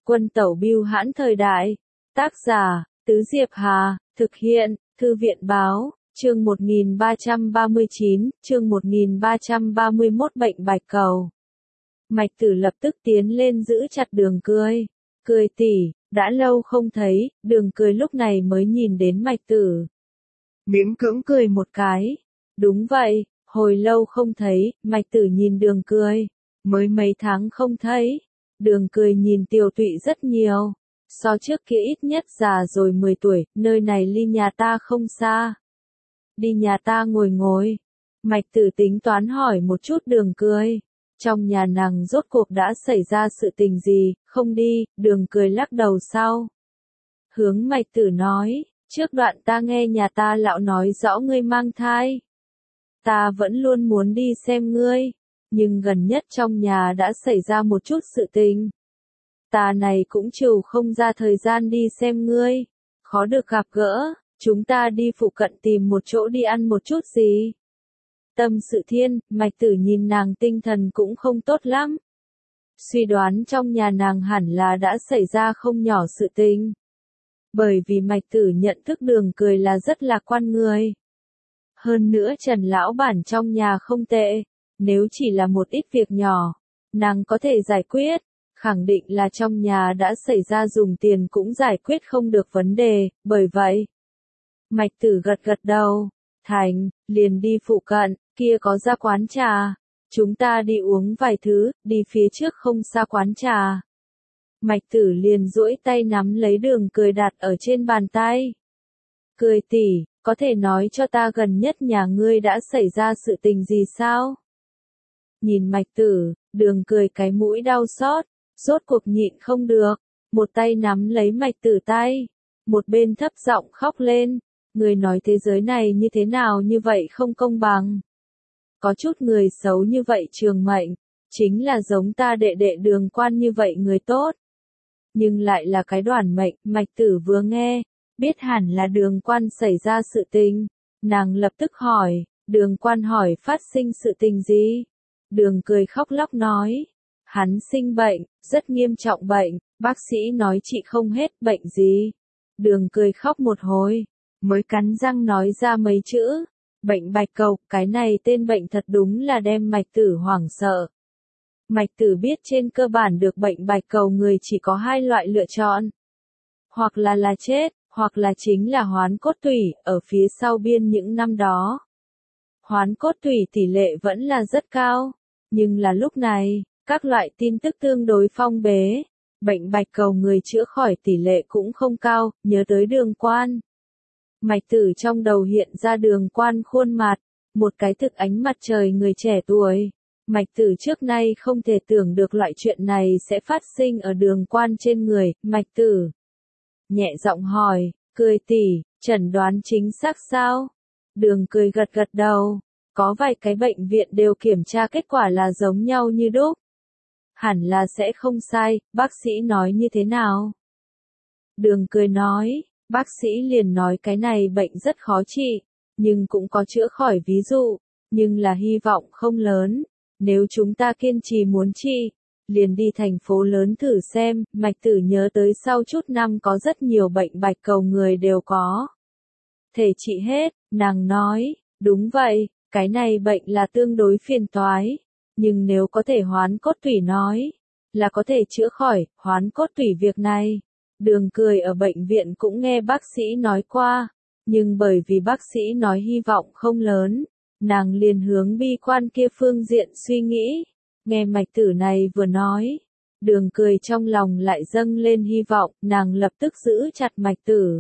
Quân tẩu bưu hãn thời đại. Tác giả, Tứ Diệp Hà, thực hiện, Thư viện báo, chương 1339, chương 1331 bệnh bạch cầu. Mạch Tử lập tức tiến lên giữ chặt Đường Cười. Cười tỷ, đã lâu không thấy, Đường Cười lúc này mới nhìn đến Mạch Tử. Miễn cưỡng cười một cái. Đúng vậy, hồi lâu không thấy, Mạch Tử nhìn Đường Cười. Mới mấy tháng không thấy. Đường Cười nhìn Tiểu Tụy rất nhiều. So trước kia ít nhất già rồi 10 tuổi, nơi này ly nhà ta không xa. Đi nhà ta ngồi ngồi. Mạch Tử tính toán hỏi một chút Đường Cười. Trong nhà nàng rốt cuộc đã xảy ra sự tình gì, không đi, Đường Cười lắc đầu sau. Hướng Mạch Tử nói, trước đoạn ta nghe nhà ta lão nói rõ ngươi mang thai. Ta vẫn luôn muốn đi xem ngươi, nhưng gần nhất trong nhà đã xảy ra một chút sự tình. Ta này cũng chịu không ra thời gian đi xem ngươi, khó được gặp gỡ, chúng ta đi phụ cận tìm một chỗ đi ăn một chút gì. Tâm sự thiên, Mạch Tử nhìn nàng tinh thần cũng không tốt lắm. Suy đoán trong nhà nàng hẳn là đã xảy ra không nhỏ sự tình. Bởi vì Mạch Tử nhận thức Đường Cười là rất lạc quan người. Hơn nữa Trần lão bản trong nhà không tệ, nếu chỉ là một ít việc nhỏ, nàng có thể giải quyết, khẳng định là trong nhà đã xảy ra dùng tiền cũng giải quyết không được vấn đề, bởi vậy. Mạch Tử gật gật đầu, thành, liền đi phụ cận, kia có ra quán trà, chúng ta đi uống vài thứ, đi phía trước không xa quán trà. Mạch Tử liền duỗi tay nắm lấy Đường Cười đặt ở trên bàn tay. Cười tỷ, có thể nói cho ta gần nhất nhà ngươi đã xảy ra sự tình gì sao? Nhìn Mạch Tử, Đường Cười cái mũi đau xót, rốt cuộc nhịn không được, một tay nắm lấy Mạch Tử tay, một bên thấp giọng khóc lên, người nói thế giới này như thế nào như vậy không công bằng. Có chút người xấu như vậy trường mệnh, chính là giống ta đệ đệ Đường Quan như vậy người tốt. Nhưng lại là cái đoản mệnh, Mạch Tử vừa nghe, biết hẳn là Đường Quan xảy ra sự tình, nàng lập tức hỏi, Đường Quan hỏi phát sinh sự tình gì? Đường Cười khóc lóc nói, hắn sinh bệnh, rất nghiêm trọng bệnh, bác sĩ nói trị không hết bệnh gì. Đường Cười khóc một hồi, mới cắn răng nói ra mấy chữ, bệnh bạch cầu, cái này tên bệnh thật đúng là đem Mạch Tử hoảng sợ. Mạch Tử biết trên cơ bản được bệnh bạch cầu người chỉ có hai loại lựa chọn. Hoặc là chết, hoặc là chính là hoán cốt tủy, ở phía sau biên những năm đó. Hoán cốt tủy tỷ lệ vẫn là rất cao, nhưng là lúc này, các loại tin tức tương đối phong bế, bệnh bạch cầu người chữa khỏi tỷ lệ cũng không cao, nhớ tới Đường Quan. Mạch Tử trong đầu hiện ra Đường Quan khuôn mặt, một cái thực ánh mặt trời người trẻ tuổi. Mạch Tử trước nay không thể tưởng được loại chuyện này sẽ phát sinh ở Đường Quan trên người, Mạch Tử nhẹ giọng hỏi, Cười tỷ, chẩn đoán chính xác sao? Đường Cười gật gật đầu, có vài cái bệnh viện đều kiểm tra kết quả là giống nhau như đúc. Hẳn là sẽ không sai, bác sĩ nói như thế nào? Đường Cười nói, bác sĩ liền nói cái này bệnh rất khó trị, nhưng cũng có chữa khỏi ví dụ, nhưng là hy vọng không lớn, nếu chúng ta kiên trì muốn trị, liền đi thành phố lớn thử xem. Mạch Tử nhớ tới sau chút năm có rất nhiều bệnh bạch cầu người đều có thể trị hết, nàng nói, đúng vậy, cái này bệnh là tương đối phiền toái, nhưng nếu có thể hoán cốt tủy nói, là có thể chữa khỏi. Hoán cốt tủy việc này, Đường Cười ở bệnh viện cũng nghe bác sĩ nói qua, nhưng bởi vì bác sĩ nói hy vọng không lớn, nàng liền hướng bi quan kia phương diện suy nghĩ. Nghe Mạch Tử này vừa nói, Đường Cười trong lòng lại dâng lên hy vọng, nàng lập tức giữ chặt Mạch Tử.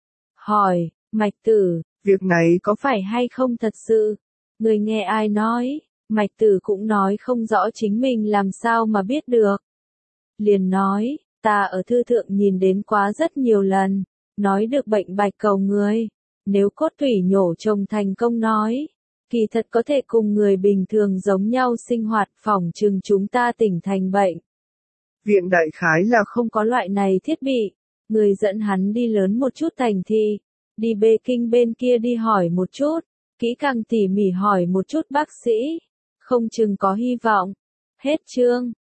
Hỏi, Mạch Tử, việc này có phải hay không thật sự? Người nghe ai nói? Mạch Tử cũng nói không rõ chính mình làm sao mà biết được. Liền nói, ta ở thư thượng nhìn đến quá rất nhiều lần, nói được bệnh bạch cầu người, nếu cốt tủy nhổ trồng thành công nói, kỳ thật có thể cùng người bình thường giống nhau sinh hoạt, phỏng chừng chúng ta tỉnh thành bệnh viện đại khái là không có loại này thiết bị. Người dẫn hắn đi lớn một chút thành thị, đi Bê Kinh bên kia đi hỏi một chút, kỹ càng tỉ mỉ hỏi một chút bác sĩ, không chừng có hy vọng. Hết chương.